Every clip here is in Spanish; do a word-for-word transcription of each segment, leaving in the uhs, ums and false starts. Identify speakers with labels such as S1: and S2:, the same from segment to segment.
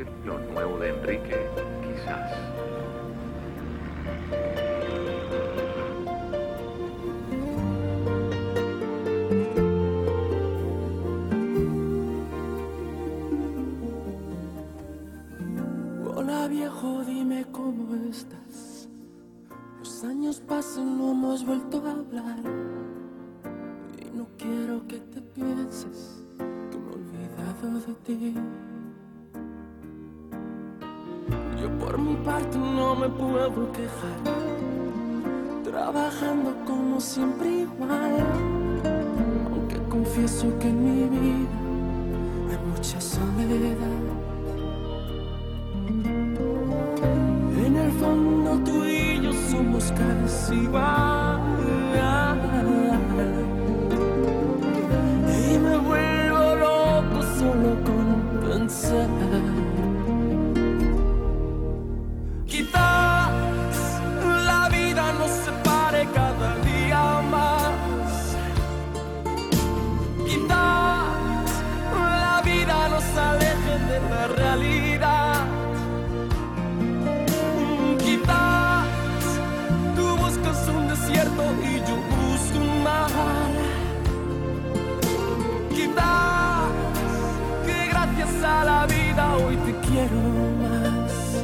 S1: que lo nuevo de Enrique, quizás.
S2: Hola viejo, dime cómo estás. Los años pasan, no hemos vuelto a hablar. Y no quiero que te pienses que me he olvidado de ti. Yo por mi parte no me puedo quejar, trabajando como siempre igual. Aunque confieso que en mi vida hay mucha soledad. En el fondo tú y yo somos casi igual. Y me vuelvo loco solo con pensar. Quizás la vida nos separe cada día más. Quizás la vida nos aleje de la realidad. Quizás tú buscas un desierto y yo busco un mar. Quizás que gracias a la vida hoy te quiero más.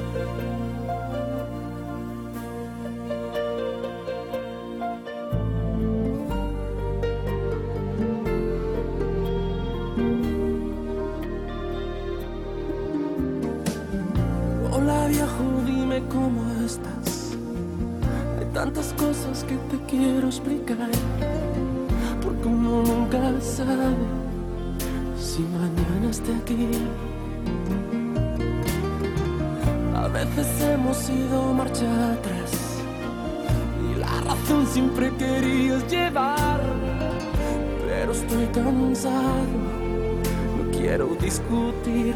S2: Hola viejo, dime cómo estás. Hay tantas cosas que te quiero explicar, porque uno nunca sabe si mañana esté aquí. A veces hemos ido marcha atrás y la razón siempre querías llevar, pero estoy cansado, no quiero discutir.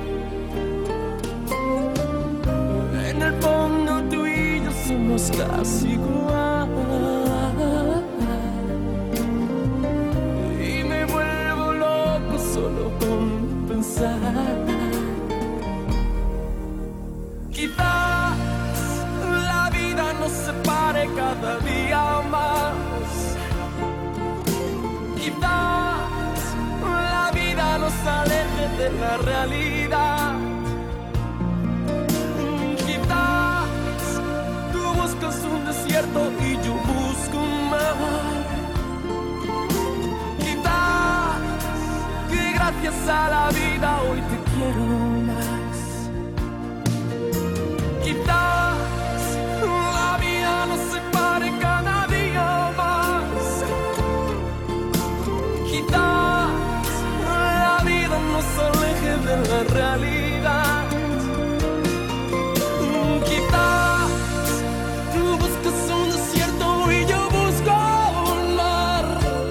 S2: En el fondo tú y yo somos casi igual. Y me vuelvo loco solo con pensar. Quizás la vida nos separe cada día más. Quizás la vida nos aleje de la realidad. Buscas un desierto y yo busco un mar. Quizás que gracias a la vida hoy te quiero más. Quizás la vida nos separe cada día más. Quizás la vida nos aleje de la realidad. Quizás tú buscas un desierto y yo busco un mar.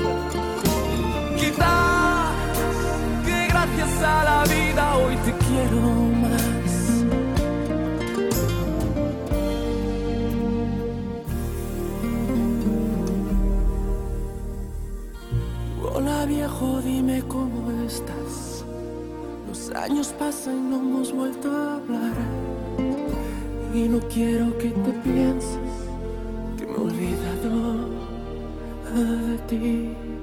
S2: Quizás que gracias a la vida hoy te quiero más. Hola viejo, dime cómo estás. Los años pasan y no hemos vuelto a hablar. Y no quiero que te pienses que me he olvidado de ti.